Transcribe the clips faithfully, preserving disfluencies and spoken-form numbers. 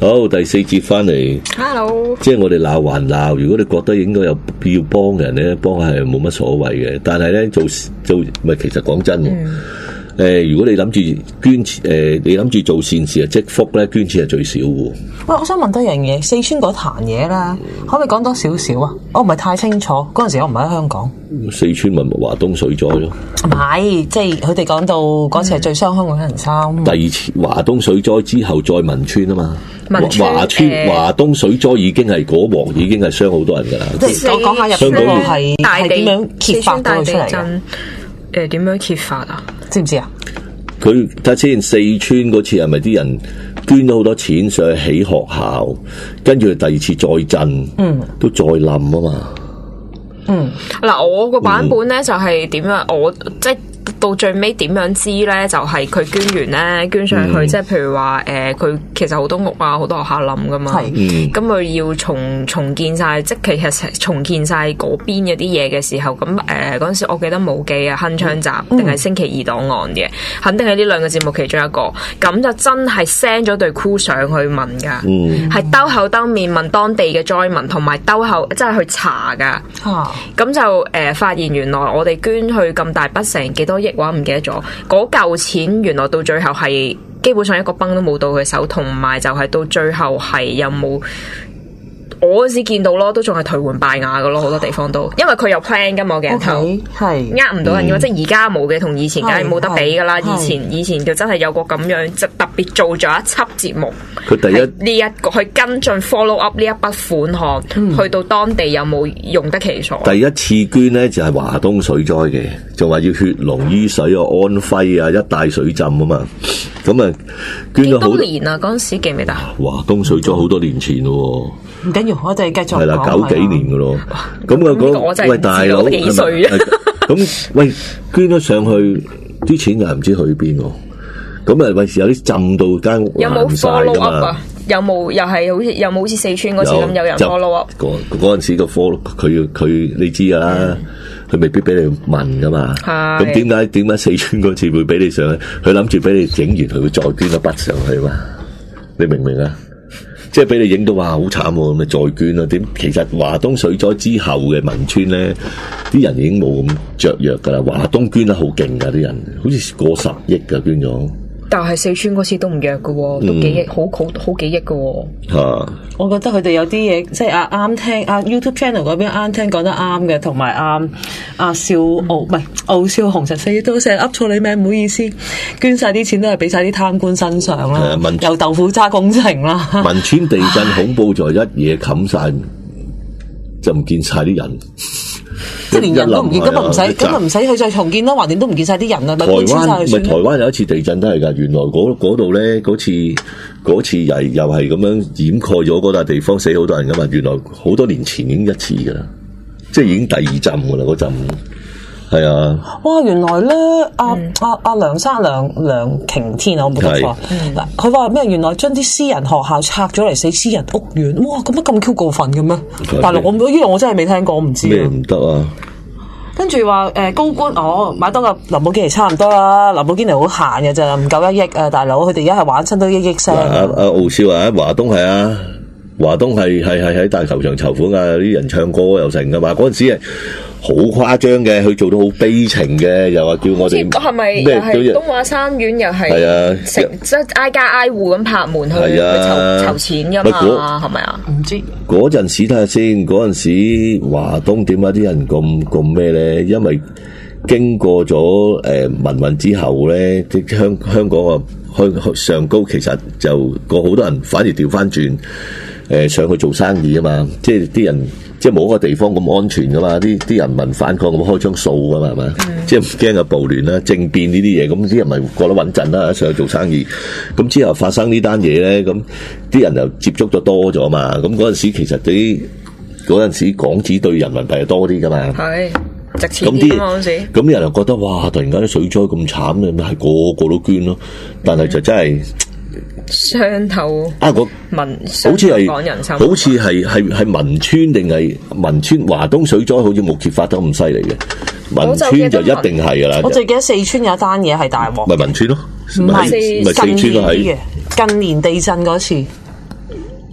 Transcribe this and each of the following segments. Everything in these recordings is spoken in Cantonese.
好，第四節翻嚟 ，Hello， 即係我哋鬧還鬧。如果你覺得應該有要幫人咧，幫係冇乜所謂嘅。但係咧做做唔係，其實講真，誒、嗯呃，如果你諗住捐錢，誒、呃，你諗住做善事啊積福咧，捐錢係最少嘅。 喂，我想問多樣嘢，四川嗰壇嘢咧，可唔可以講多少少啊？我唔係太清楚，嗰陣時我唔喺香港。 四川咪華東水災咯？ 唔係，即係佢哋講到嗰次係最傷香港人心。 第二次華東水災之後再汶川啊嘛。 汶川華川華東水災已經係嗰鑊已經係傷好多人㗎啦。 即係我講下入邊嗰個係係點樣揭發到佢出嚟嘅？ 誒點樣揭發啊？ 知唔知啊？ 佢睇下先，四川嗰次係咪啲人捐咗好多錢上去起學校，跟住第二次再震，嗯，都再冧啊嘛。 嗯，嗱，我個版本咧就係點樣？我即係到最尾點樣知咧？就係、是、佢捐完咧，捐上去，嗯、即係譬如話誒，佢、呃、其實好多屋啊，好多學校冧噶嘛。係，咁佢、嗯、要重重建晒，即係其實重建晒嗰邊嗰啲嘢嘅時候，咁誒嗰陣時我記得冇記啊，鏗鏘集定係星期二檔案嘅，肯定係呢兩個節目其中一個。咁就真係 send 咗對 crew 上去問噶，係、嗯、兜口兜面問當地嘅災民，同埋兜口即係去查噶。啊咁就誒、呃、發現原來我哋捐去咁大筆成幾多億話唔記得咗，嗰嚿錢原來到最後係基本上一個崩都冇到佢手，同埋就係到最後係有冇我嗰時見到咯，都仲係頹垣敗瓦噶咯，好多地方都，因為佢有 plan 噶嘛鏡頭，係呃唔到人嘅，嗯、即係而家冇嘅，同以前梗係冇得比噶啦。以前以前就真係有個咁樣，就特別做咗一輯節目。佢第一呢一個去跟進 follow up 呢一筆款項，嗯、去到當地有冇用得其所？第一次捐呢就係、是、華東水災嘅，就話要血濃於水啊、安徽啊一帶水浸啊嘛。咁啊捐咗好多年啊，嗰陣時記唔記得？ 華東水災好多年前咯。 唔緊要，我哋繼續講。係啦， 九幾年噶咯。咁啊，嗰喂大佬， 幾歲啊？ 咁喂捐咗上去，啲錢又唔知去邊喎。咁啊，有時有啲浸到間屋爛晒噶嘛。 有冇又係好似有冇好似四川嗰次咁有人 follow up？ 嗰嗰陣時個 follow 佢佢你知噶啦，佢未必俾你問噶嘛。咁點解點解四川嗰次會俾你上去？佢諗住俾你整完，佢會再捐一筆上去嘛？你明唔明啊？即係俾你影到哇，好慘喎！咁咪再捐啦。點其實華東水災之後嘅汶川咧，啲人已經冇咁雀躍噶啦。華東捐得好勁噶，啲人好似過十億噶捐咗。 但係四川嗰次都唔弱噶，都幾億，好好好幾億噶。 吓、啊， 我覺得佢哋有啲嘢，即係阿啱聽阿 YouTube channel 嗰邊啱聽講得啱嘅，同埋阿阿邵傲唔係傲少紅十四都成日噏錯你名，唔好意思。捐晒啲錢都係俾晒啲貪官身上啦，有豆腐渣工程啦。 汶川地震恐怖在一嘢冚晒，就唔見晒啲人。 即係連人都唔見，咁啊唔使，咁啊唔使去再重建啦，橫掂都唔見晒啲人啦。 台灣咪台灣有一次地震都係噶，原來嗰度咧嗰次嗰次又又係咁樣掩蓋咗嗰笪地方，死好多人噶嘛。原來好多年前已經一次噶啦，即係已經第二浸噶啦嗰陣。係啊！ 哇，原來咧，阿阿阿梁生梁梁擎天啊，我冇記錯。嗱，佢話咩？原來將啲私人學校拆咗嚟死私人屋苑，哇！咁乜咁 Q 過分嘅咩？大陸我呢樣我真係未聽過，我唔知咩唔得啊！ 跟住話誒高官，哦買多個林寶堅尼差唔多啦，林寶堅尼好閒嘅咋，唔夠一億啊！大佬，佢哋而家係玩親都一億聲。阿阿傲少啊，華東係啊。華東係係係喺大球場籌款啊！啲人唱歌又成噶嘛，嗰陣時係好誇張嘅，佢做到好悲情嘅，又話叫我哋係咪又係東華三院又係係啊， 即係挨家挨戶咁拍門去去籌籌錢噶嘛？係咪啊？唔知嗰陣時睇下先，嗰陣時華東點解啲人咁咁咩咧？因為經過咗誒民運之後咧，啲香香港啊向上高，其實就個好多人反而調翻轉。誒上去做生意啊嘛，即係啲人即係冇一個地方咁安全噶嘛，啲啲人民反抗咁開張數噶嘛，係咪？嗯、即係唔驚有暴亂啦、政變呢啲嘢，咁啲人咪覺得穩陣啦，上去做生意。咁之後發生呢單嘢咧，咁啲人又接觸咗多咗嘛，咁嗰陣時其實啲嗰陣時港紙對人民幣係多啲噶嘛，係值錢啲嗰陣時。 咁啲人又覺得哇，突然間啲水災咁慘咧，咪係個個都捐咯，但係就真係。 傷透啊！個民好似係好似係係係汶川定係汶川華東水災，好似冇揭發得咁犀利嘅。汶川就一定係噶啦。 我最記得四川有一單嘢係大鑊， 咪汶川咯， 唔係近年嘅近年地震嗰次。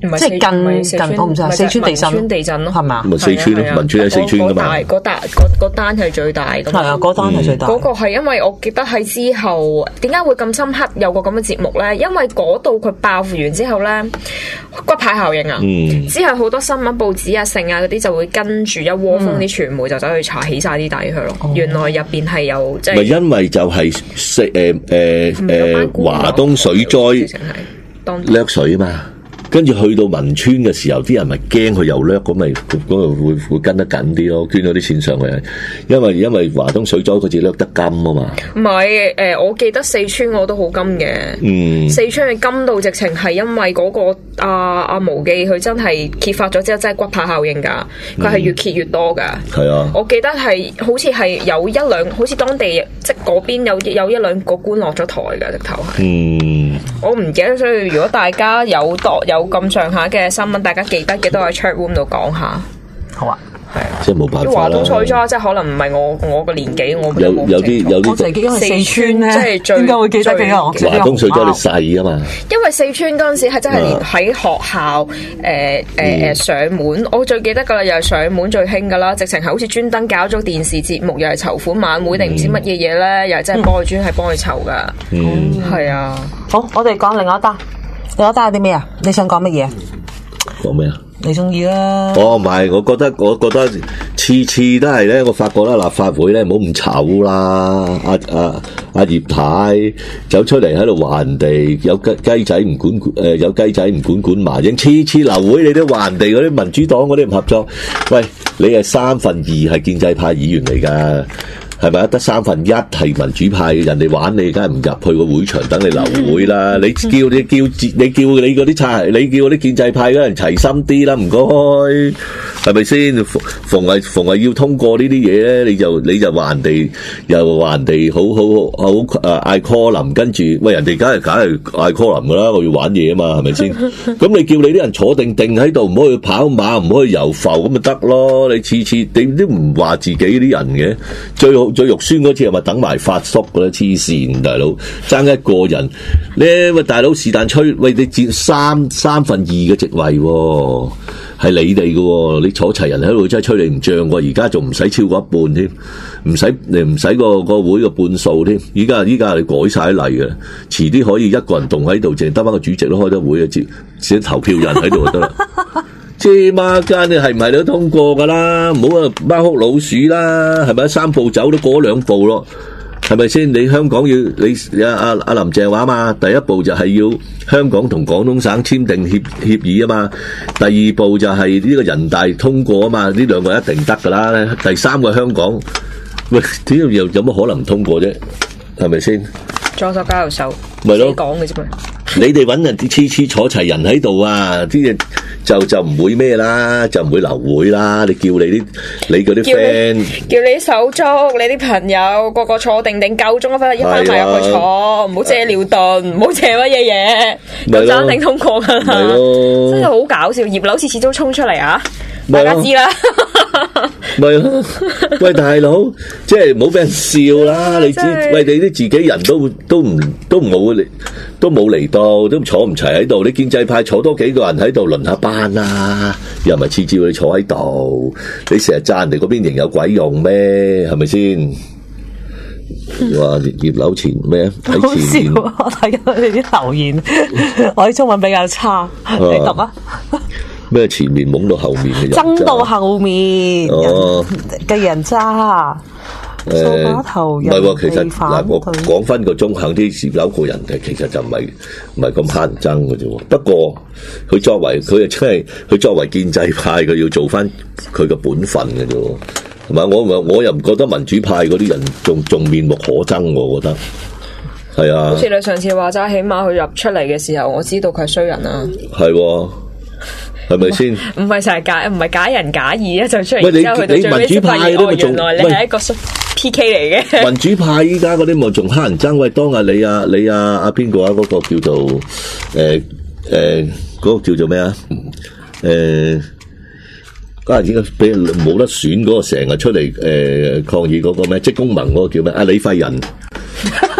唔係即係近近近我唔知四川地震， 汶川地震咯， 係嘛？ 咪四川咯，汶川喺四川噶嘛。 嗰單嗰嗰單係最大㗎嘛。 係啊，嗰單係最大。 嗰個係因為我記得喺之後點解會咁深刻有個咁嘅節目咧？因為嗰度佢爆完之後咧，骨牌效應啊， 嗯、 之後好多新聞報紙啊、剩啊嗰啲就會跟住一窩蜂啲傳媒就走去查起晒啲底佢咯。嗯、原來入邊係有即係。咪因為就係誒誒誒華東水災掠水啊嘛。跟住去到汶川嘅時候，啲人咪驚佢又掠，咁咪嗰度會會跟得緊啲咯，捐咗啲錢上去。因為因為華東水災嗰次掠得金啊嘛。唔係誒，我記得四川我都好金嘅。嗯，四川嘅金到直情係因為嗰、嗰個阿阿無忌佢真係揭發咗之後，真係骨牌效應㗎。佢係越揭越多㗎。係啊、嗯，我記得係好似係有一兩，好似當地即係嗰邊有有一兩個官落咗台㗎，直頭係。嗯，我唔記得，所以如果大家有度有。咁上下嘅新聞，大家記得嘅都喺 chat room 度講下。好啊，係啊， 即係冇辦法啦。 華東水災即係可能唔係我我個年紀，我有有啲有啲。 我就記得係四川咧， 即係最點解會記得嘅？ 華東水災你細啊嘛。 因為四川嗰陣時係真係連喺學校誒誒誒上門，我最記得㗎啦，又係上門最興㗎啦，直情係好似專登搞咗電視節目，又係籌款晚會定唔知乜嘢嘢咧，又係真係幫佢專係幫佢籌㗎。嗯，係啊。 好，我哋講另外一單。另外一單有啲咩啊？你想講乜嘢？ 講咩啊？ 你中意啦。 哦，唔係，我覺得我覺得次次都係咧，我發覺啦，立法會咧唔好咁醜啦。阿阿阿葉太走出嚟喺度話人哋有雞雞仔唔管誒、呃，有雞仔唔管管麻鷹。次次流會你都話人哋嗰啲民主黨嗰啲唔合作。喂，你係三分二係建制派議員嚟㗎。係咪啊？得三分一係民主派嘅人哋玩你，梗係唔入去個會場等你流會啦！你叫你叫你叫你嗰啲差，你叫嗰啲建制派嗰人齊心啲啦，唔該，係咪先？逢係逢係要通過呢啲嘢咧，你就你就話人哋又話人哋好好好誒嗌 call 林，跟住喂人哋梗係梗係嗌 call 林噶啦，我要玩嘢啊嘛，係咪先？咁你叫你啲人坐定定喺度，唔好去跑馬，唔好去遊浮，咁咪得咯？你次次你都唔話自己啲人嘅，最好。最肉酸嗰次係咪等埋發叔嘅咧？黐線大佬，爭一個人咧，喂大佬是但吹，喂你佔三三分二嘅席位喎，係你哋嘅喎，你坐齊人喺度真係吹你唔脹喎，而家仲唔使超過一半添，唔使你唔使個個會嘅半數添，依家依家你改晒例嘅，遲啲可以一個人動喺度，淨係得翻個主席都開得會嘅，只只投票人喺度就得啦。即係孖間你係唔係都通過噶啦？唔好啊貓哭老鼠啦，係咪三步走都過兩步咯？係咪先？你香港要你阿阿阿林鄭話嘛，第一步就係要香港同廣東省簽訂協協議啊嘛，第二步就係呢個人大通過啊嘛，呢兩個一定得噶啦。第三個香港喂，點又有乜可能唔通過啫？係咪先？ 左手交右手， 咪咯講嘅啫嘛。 你哋揾人啲次次坐齊人喺度啊，啲嘢就就唔會咩啦，就唔會流會啦。你叫你啲你嗰啲 friend， 叫你手足，你啲朋友個個坐定定，夠鐘翻一翻埋入去坐，唔好借尿遁，唔好借乜嘢嘢，咁就一定通過噶啦。真係好搞笑，葉劉次次都衝出嚟啊！大家知啦， 咪咯，喂大佬，即係唔好俾人笑啦！你知，喂你啲自己人都都唔都冇嚟，都冇嚟到，都坐唔齊喺度。你建制派坐多幾個人喺度輪下班啦，又唔係次次要你坐喺度。你成日讚人哋嗰邊營有鬼用咩？係咪先？話葉劉前咩啊？喺前面， 我睇緊你啲留言，我啲中文比較差，你讀啊。 咩前面懵到後面嘅人， 爭到後面哦嘅人渣，掃把頭人哋其實嗱，我講翻個中肯啲，葉劉個人嘅其實就唔係唔係咁乞人憎嘅啫。不過佢作為佢啊，真係佢作為建制派，佢要做翻佢嘅本分嘅啫。係咪？我我又唔覺得民主派嗰啲人仲仲面目可憎，我覺得係啊。 好似你上次話齋，起碼佢入出嚟嘅時候，我知道佢係衰人啊。 係。係咪先？ 唔係成日假，唔係假人假義啊！就出嚟喂， 之後去到最尾先發現，哦，原來你係一個 P K 嚟嘅。 民主派依家嗰啲咪仲乞人憎？喂，當下你啊，你啊，阿邊個啊？嗰、嗰個叫做誒誒嗰個叫做咩啊？誒，嗰日點解俾冇得選嗰個成日出嚟誒、呃、抗議嗰個咩職工盟嗰個叫咩？阿李廢仁。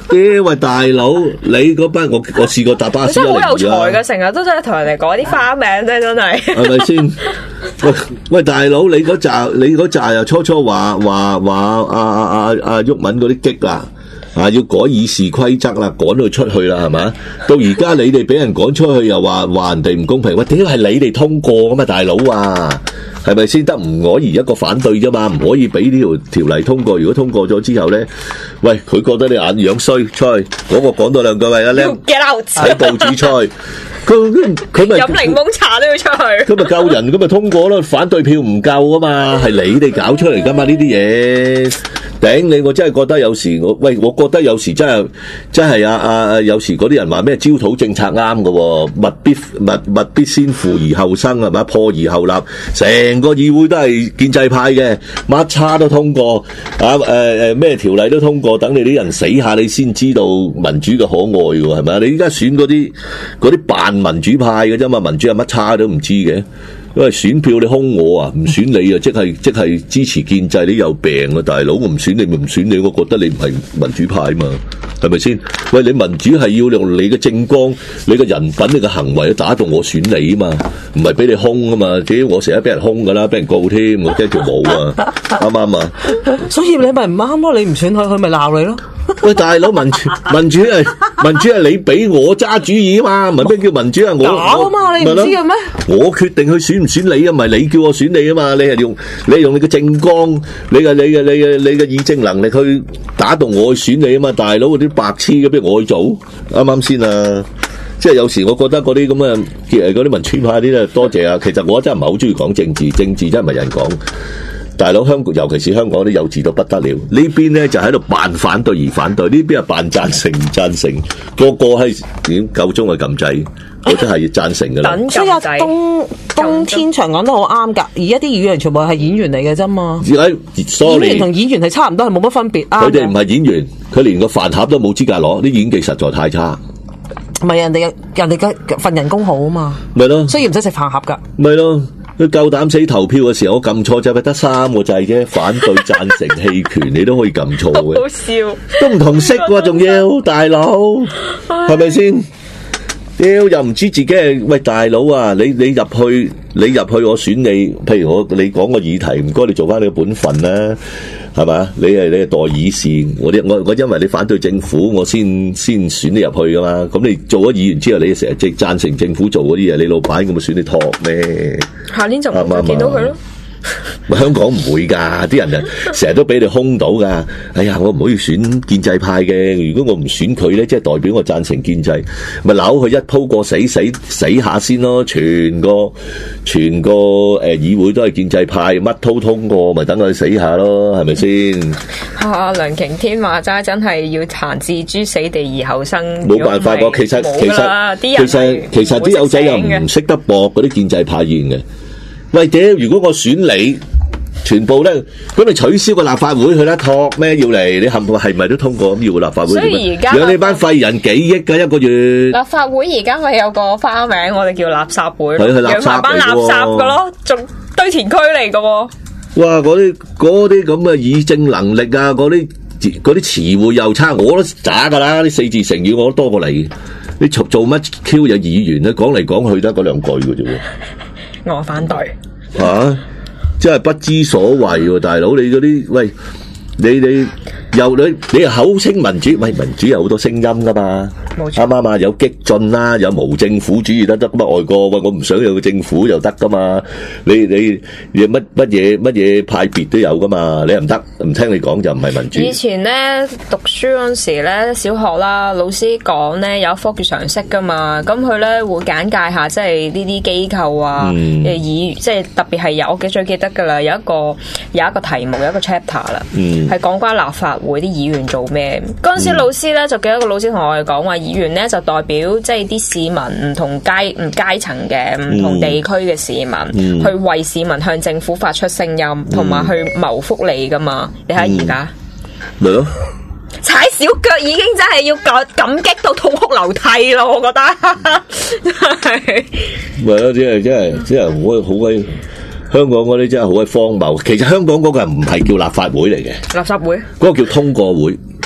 屌喂大佬，你嗰班我我試過搭巴士真係好有才㗎嘅，成日都真係同人哋講啲花名啫，真係。 係咪先？喂喂，大佬，你嗰扎你嗰扎又初初話話話阿阿阿阿毓民嗰啲激啦，啊要改議事規則啦，趕佢出去啦，係嘛？到而家你哋俾人趕出去，又話話人哋唔公平，喂，點解係你哋通過噶嘛，大佬啊？係咪先得吳靄儀一個反對啫嘛？唔可以俾呢條條例通過。如果通過咗之後咧，喂，佢覺得你眼樣衰，出去嗰個講多兩句喂啦，靚睇報紙出去，佢佢咪飲檸檬茶都要出去。 咁咪夠人，咁咪通過咯。反對票唔夠啊嘛，係你哋搞出嚟噶嘛呢啲嘢。頂你！我真係覺得有時我喂，我覺得有時真係真係啊啊！有時嗰啲人話咩焦土政策啱嘅，物必物物必先腐而後生係咪？破而後立，成個議會都係建制派嘅，乜叉都通過啊！誒誒咩條例都通過，等你啲人死下，你先知道民主嘅可愛喎，係咪啊？你依家選嗰啲嗰啲扮民主派嘅啫嘛，民主係乜叉都唔知嘅。因為選票你兇我啊，唔選你啊，即係即係支持建制，你有病啊，大佬！我唔選你咪唔選你，我覺得你唔係民主派嘛，係咪先？喂，你民主係要用你嘅政綱、你嘅人品、你嘅行為去打動我選你啊嘛，唔係俾你兇啊嘛！至於我成日俾人兇噶啦，俾人告添，我驚條毛啊，啱唔啱啊？ 所以你咪唔啱咯，你唔選佢，佢咪鬧你咯。 喂，大佬，民主民主係民主係你俾我揸主意啊嘛，唔係咩叫民主啊？我搞啊嘛，你唔知嘅咩？ 我決定去選唔選你啊，唔係你叫我選你啊嘛，你係用你係用你嘅政綱，你嘅你嘅你嘅你嘅議政能力去打動我去選你啊嘛，大佬嗰啲白痴嘅，俾我去做，啱啱先啊？即係有時我覺得嗰啲咁嘅誒嗰啲民主派啲咧，多謝啊！其實我真係唔係好中意講政治，政治真係唔係人講。大佬，香港尤其是香港啲幼稚到不得了，呢邊咧就喺度扮反對而反對，呢邊係扮贊成唔贊成，個個係點夠鐘去撳掣，我真係要贊成噶啦。 所以啊，冬冬天長講得好啱㗎，而家啲議員全部係演員嚟嘅啫嘛。 而家演員同演員係差唔多，係冇乜分別。 佢哋唔係演員，佢連個飯盒都冇資格攞，啲演技實在太差。 唔係人哋人哋嘅份人工好啊嘛， 咪咯， 所以唔使食飯盒㗎。 咪咯。佢夠膽死投票嘅時候，我撳錯就係得三個掣啫，反對、贊成、棄權，你都可以撳錯嘅。 好笑， 都唔同色喎，仲要大佬，係咪先？屌又唔知自己係喂大佬啊！你你入去，你入去我選你，譬如我你講個議題，唔該你做翻你嘅本分啦，係嘛？你係你係代議士，我啲我我因為你反對政府，我先先選你入去噶嘛。咁你做咗議員之後，你成日即係贊成政府做嗰啲嘢，你老闆咁咪選你托咩？ 下年就唔會見到佢咯。 香港唔會噶，啲人就成日都俾你兇到噶。哎呀，我唔可以選建制派嘅，如果我唔選佢咧，即係代表我贊成建制，咪扭佢一鋪過死死死下先咯。全個全個誒、呃、議會都係建制派，乜都通過，咪等佢死下咯，係咪先？ 啊，梁擎天話齋真係要彈置諸死地而後生， 冇辦法個，其實其實其實其實啲友仔又唔識得駁嗰啲建制派議員嘅。喂，屌！如果我選你，全部咧，咁你取消個立法會去啦，托咩要嚟？你係係咪都通過咁要個立法會？ 所以而家養你班廢人幾億㗎一個月？ 立法會而家咪有個花名，我哋叫垃圾會， 係係垃圾嚟㗎喎， 養埋班垃圾㗎咯，仲堆填區嚟㗎喎。哇！ 嗰啲嗰啲咁嘅議政能力啊，嗰啲嗰啲詞彙又差，我都渣㗎啦！啲四字成語我都多過你。你做做乜 Q 有議員咧？講嚟講去得嗰兩句㗎啫喎。 我反對吓、啊，真係不知所謂喎，大佬！你嗰啲喂，你你又你你又口稱民主，喂，民主有好多聲音噶嘛，啱啱啊？有激進啦，有無政府主義得得咁啊？外國喂，我唔想有個政府又得噶嘛？你你你乜乜嘢乜嘢派別都有噶嘛？你又唔得，唔聽你講就唔係民主。 以前咧讀書嗰陣時咧，小學啦，老師講咧有一科叫常識噶嘛，咁佢咧會簡介下即係呢啲機構啊，誒議、嗯、即係特別係有我記最記得噶啦，有一個有一個題目有一個 chapter 啦，係講關立法會啲議員做咩。嗰陣時老師咧就記得個老師同我哋講話，議員咧就代表即係啲市民唔同階唔階層嘅唔同地區嘅市民，嗯、去為市民向政府發出聲音，同埋、嗯、去謀福利噶嘛。你睇而家咪咯， 踩小腳已經真係要感感激到痛哭流涕咯，我覺得真係咪咯，真係真係真係好好鬼。香港嗰啲真係好鬼荒謬，其實香港嗰個唔係叫立法會嚟嘅， 垃圾會， 嗰個叫通過會。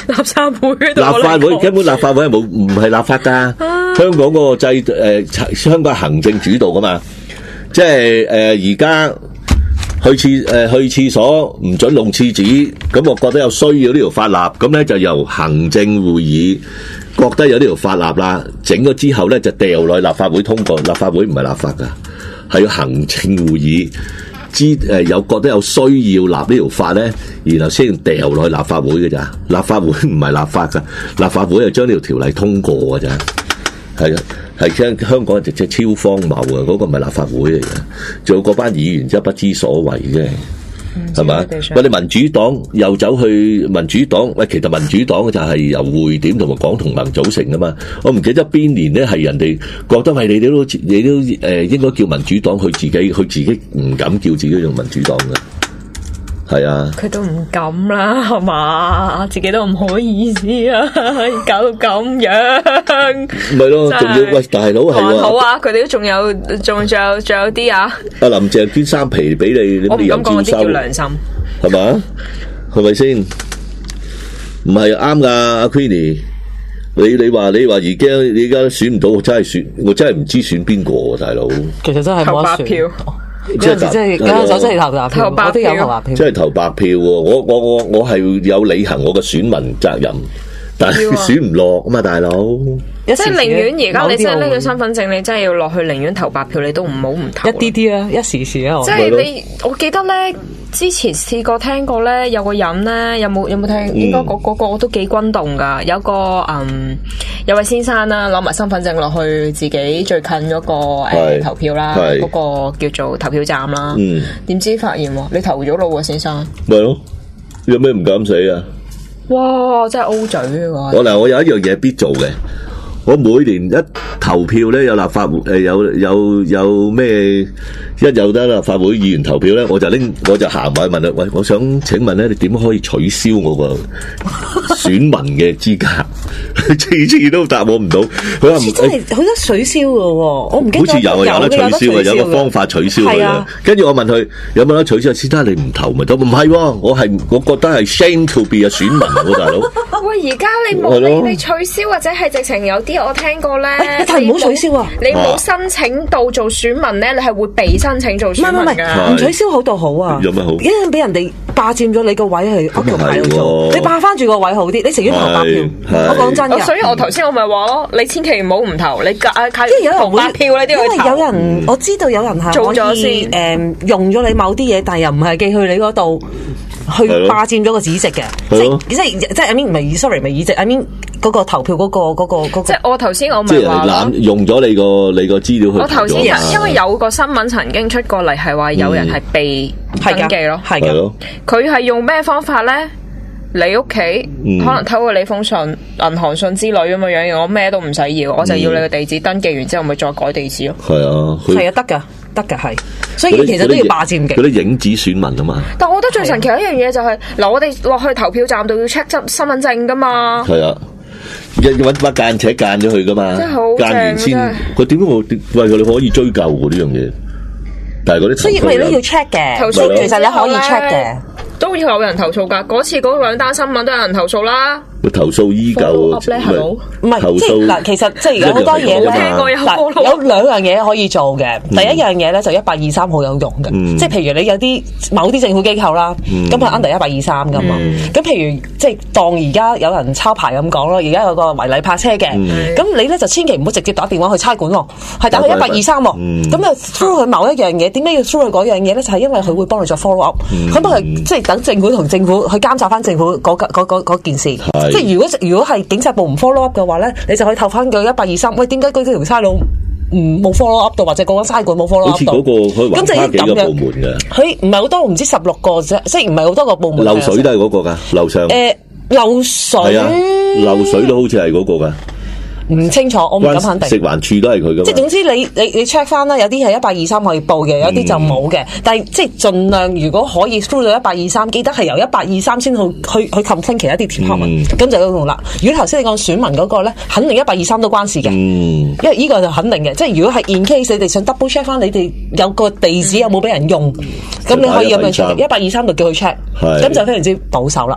垃圾會嗰度。 立法會根本立法會係冇唔係立法㗎。香港嗰個制誒、呃，香港係行政主導㗎嘛。即係誒而家去廁誒、呃、去廁所唔准弄廁紙，咁我覺得有需要呢條法例，咁咧就由行政會議覺得有呢條法例啦，整咗之後咧就掉落去立法會通過。立法會唔係立法㗎，係要行政會議。知誒有覺得有需要立呢條法咧，然後先掉落去立法會嘅咋？立法會唔係立法噶，立法會係將呢條條例通過嘅咋。係啊，係香香港直直超荒謬啊！嗰、那個唔係立法會嚟嘅，仲有嗰班議員真係不知所謂啫。係嘛？喂，你民主黨又走去民主黨，喂，其實民主黨就係由匯點同埋港同盟組成噶嘛。我唔記得邊年咧係人哋覺得係你哋都你都誒、呃、應該叫民主黨，佢自己佢自己唔敢叫自己用民主黨嘅。係啊，佢都唔敢啦，係嘛？自己都唔好意思啊，搞到咁樣。 唔係咯，仲要喂大佬係喎。 好啊，佢哋都仲有，仲仲有仲有啲啊。 阿林鄭捐三皮俾你， 我唔敢講嗰啲叫良心， 係嘛？係咪先？唔係啱噶，阿 Queenie，你你話你話而家你而家選唔到，我真係選，我真係唔知選邊個啊，大佬。 其實真係冇得選。 即係即係嗰陣真係投白票，我都有投白票。 即係投白票喎！我我我我係有履行我嘅選民責任，但係選唔落啊嘛，大佬。 即係寧願而家你真係呢個身份證，你真係要落去，寧願投白票，你都唔好唔投。一啲啲啊，一時時啊。 即係你，我記得咧，之前試過聽過咧，有個人咧，有冇有冇聽？嗯、應該嗰嗰個都幾轟動㗎。有個嗯，有位先生啦，攞埋身份證落去自己最近嗰個誒投票啦，嗰個叫做投票站啦。嗯。點知發現你投咗咯喎，先生。 咪咯，有咩唔敢死啊？ 哇！真係 O 嘴啊！ 我嗱，我有一樣嘢必做嘅。我每年一投票咧，有立法會誒，有有有咩一有得立法會議員投票咧，我就拎我就行埋去問啦，喂，我想請問咧，你點可以取消我個選民嘅資格？次次都答我唔到。佢話唔真係好多取消嘅喎，我唔記得好似有有得取消嘅，有個方法取消佢嘅。跟住我問佢有冇得取消？先生你唔投咪得？唔係，我係我覺得係 shame to be 啊選民喎，大佬。 喂，而家你冇你你取消或者係直情有啲我聽過咧， 你係唔好取消啊！ 你冇申請到做選民咧，你係會被申請做選民㗎。唔係唔係，唔取消好到好啊！ 有咩好？ 因為俾人哋霸佔咗你個位去屋企牌度做，你霸翻住個位好啲。你情願投白票，我講真嘅。所以我頭先我咪話咯，你千祈唔好唔投，你即係有人白票呢啲，因為有人我知道有人係做咗先誒用咗你某啲嘢，但係又唔係寄去你嗰度。去霸佔咗個議席嘅，即係即係即係 I mean 唔係 sorry 唔係議席 I mean 嗰個投票嗰個嗰個嗰個。即係我頭先我咪話濫用咗你個你個資料去。 我頭先因為有個新聞曾經出過嚟，係話有人係被登記咯，係嘅。佢係用咩方法咧？你屋企可能偷過你封信、銀行信之類咁嘅樣，我咩都唔使要，我就要你個地址，登記完之後咪再改地址咯。係啊，係啊，得㗎。得嘅係，所以其實都要霸佔嘅。 嗰啲影子選民啊嘛。 但係我覺得最神奇一樣嘢就係、是，嗱我哋落去投票站度要 check 執身份證噶嘛。係啊， 要揾把間尺間咗佢噶嘛。真係好間完先，佢點解我喂佢哋可以追究喎呢樣嘢？但係嗰啲所以咪都要 check 嘅，投訴其實你可以 check 嘅， 都有人投訴㗎。嗰次嗰兩單新聞都有人投訴啦。 個投訴依舊， 唔係唔係，即係嗱，其實即係有好多嘢咧。嗱，有兩樣嘢可以做嘅。第一樣嘢咧就一八二三好有用嘅，即係譬如你有啲某啲政府機構啦，咁係 under 一八二三噶嘛。咁譬如即係當而家有人抄牌咁講咯，而家有個違例泊車嘅，咁你咧就千祈唔好直接打電話去差館喎，係打去一八二三喎。咁啊 through 佢某一樣嘢，點解要 through 佢嗰樣嘢咧？就係因為佢會幫你做 follow up，佢幫佢即係等政府同政府去監察翻政府嗰嗰嗰件事。即係如果如果係警察部唔 follow up 嘅話咧，你就可以透翻個一八二三。喂，點解嗰條差佬唔冇 follow up 到，或者嗰間差館冇 follow up 到？好似嗰個佢橫跨幾個部門嘅。佢唔係好多，唔知十六個啫，即係唔係好多個部門。 漏水都係嗰個㗎，樓上。誒， 漏水。係啊， 漏水都好似係嗰個㗎。 唔清楚，我唔敢肯定。 食環署都係佢噶。即係總之你，你你你 check 翻啦，有啲係一八二三可以報嘅，有啲就冇嘅。嗯、但係即係盡量，如果可以 through 到一八二三，記得係由一八二三先去去去 complain 其他啲條文，咁、嗯、就有用啦。如果頭先你講選民嗰個咧，肯定一八二三都關事嘅，嗯、因為呢個就肯定嘅。即係如果係 in case 你哋想 double check 翻，你哋有個地址有冇俾人用，咁、嗯、你可以咁樣 check。一八二三就叫佢 check，咁就非常之保守啦。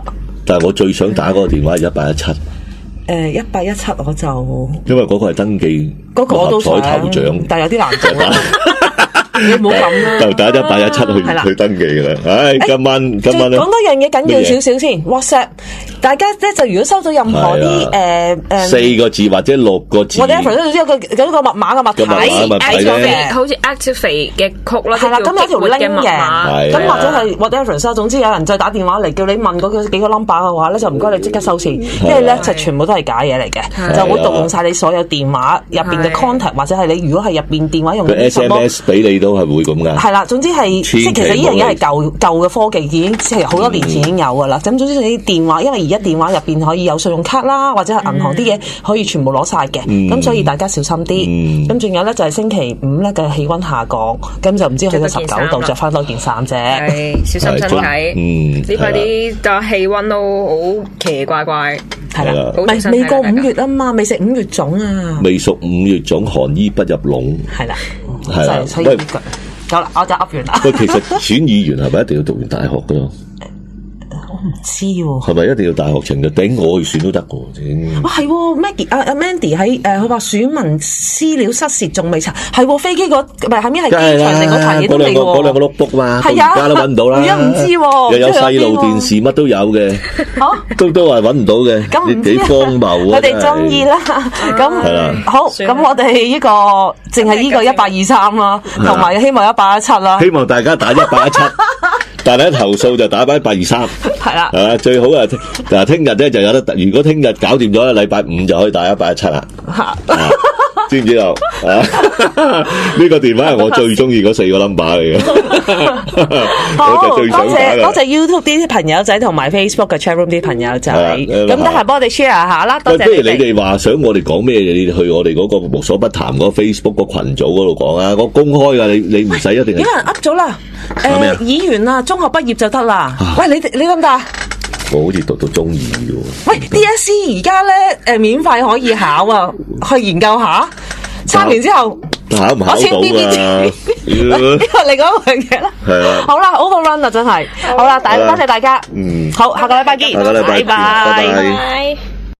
但係我最想打嗰個電話係一八一七， 誒一八一七我就因為嗰個係登記嗰個我都想六合彩頭獎， 但係有啲難做啦。你唔好咁啦， 就打一八一七去去登記㗎啦。唉，今晚今晚咧講多樣嘢緊要少少先 WhatsApp， 大家咧就如果收到任何啲誒誒四個字或者六個字， 我哋 Apple 都知有個有個密碼嘅物體， 好似 activate 嘅曲啦， 係啦，咁有條 link 嘅，咁或者係 whatever 啦，總之有人再打電話嚟叫你問嗰個幾個 number 嘅話咧，就唔該你即刻收線，因為咧就全部都係假嘢嚟嘅，就會盜用晒你所有電話入邊嘅 contact， 或者係你如果係入邊電話用嘅 S M S 俾你都係會咁噶。 係啦，總之係即係其實呢樣嘢係舊舊嘅科技，已經其實好多年前已經有噶啦。咁、嗯、總之你啲電話，因為而家電話入邊可以有信用卡啦，或者係銀行啲嘢可以全部攞晒嘅。咁、嗯、所以大家小心啲。咁仲、嗯、有咧就係星期五咧嘅氣溫下降，咁就唔知去到十九度，着翻多件衫啫。 係小心身體。嗯，呢排啲個氣溫都好奇奇怪怪。 係啦，未未過五月啊嘛，未食五月粽啊。 未熟五月粽，寒衣不入籠。係啦， 係啦。 喂，好啦，我就噏完啦。 喂，其實選議員係咪一定要讀完大學噶？ 我唔知喎。 係咪一定要大學程度？頂我去選都得嘅。 哇，係 Maggie 阿阿 Mandy 喺誒，佢話選民資料失竊仲未查，係喎飛機嗰唔係後面係機場定嗰層嘢都未喎。 嗰兩個 notebook 嘛， 係啊， 而家都揾唔到啦。 而家唔知喎， 又有細路電視，乜都有嘅。嚇，都都話揾唔到嘅。咁幾荒謬啊！ 佢哋中意啦。咁係啦。好，咁我哋呢個淨係呢個一八二三啦，同埋希望一八一七啦。 希望大家打一八一七。但係投訴就打翻一八二三，係啦，係嘛，最好啊！嗱，聽日咧就有得，如果聽日搞掂咗，禮拜五就可以打一八一七啦。知唔知道？呢個電話係我最中意嗰四個 number 嚟嘅。 好，多謝多謝 YouTube 啲朋友仔同埋 Facebook 嘅 Chatroom 啲朋友仔。咁得閒幫我哋 share 下啦。多謝你哋。不如你哋話想我哋講咩嘢？你哋去我哋嗰個無所不談嗰個 Facebook 個群組嗰度講啊！我公開噶，你你唔使一定。有人噏咗啦，誒，議員啊，中學畢業就得啦。喂，你你得唔得啊？ 我好似讀到中二嘅。 喂 ，D S C 而家咧誒免費可以考啊，去研究下，測完之後考唔考到啊？呢個你講樣嘢啦。係啊。好啦 ，overrun 啦，真係。好啦，大多謝大家。嗯。好，下個禮拜見。 下個禮拜見。拜拜。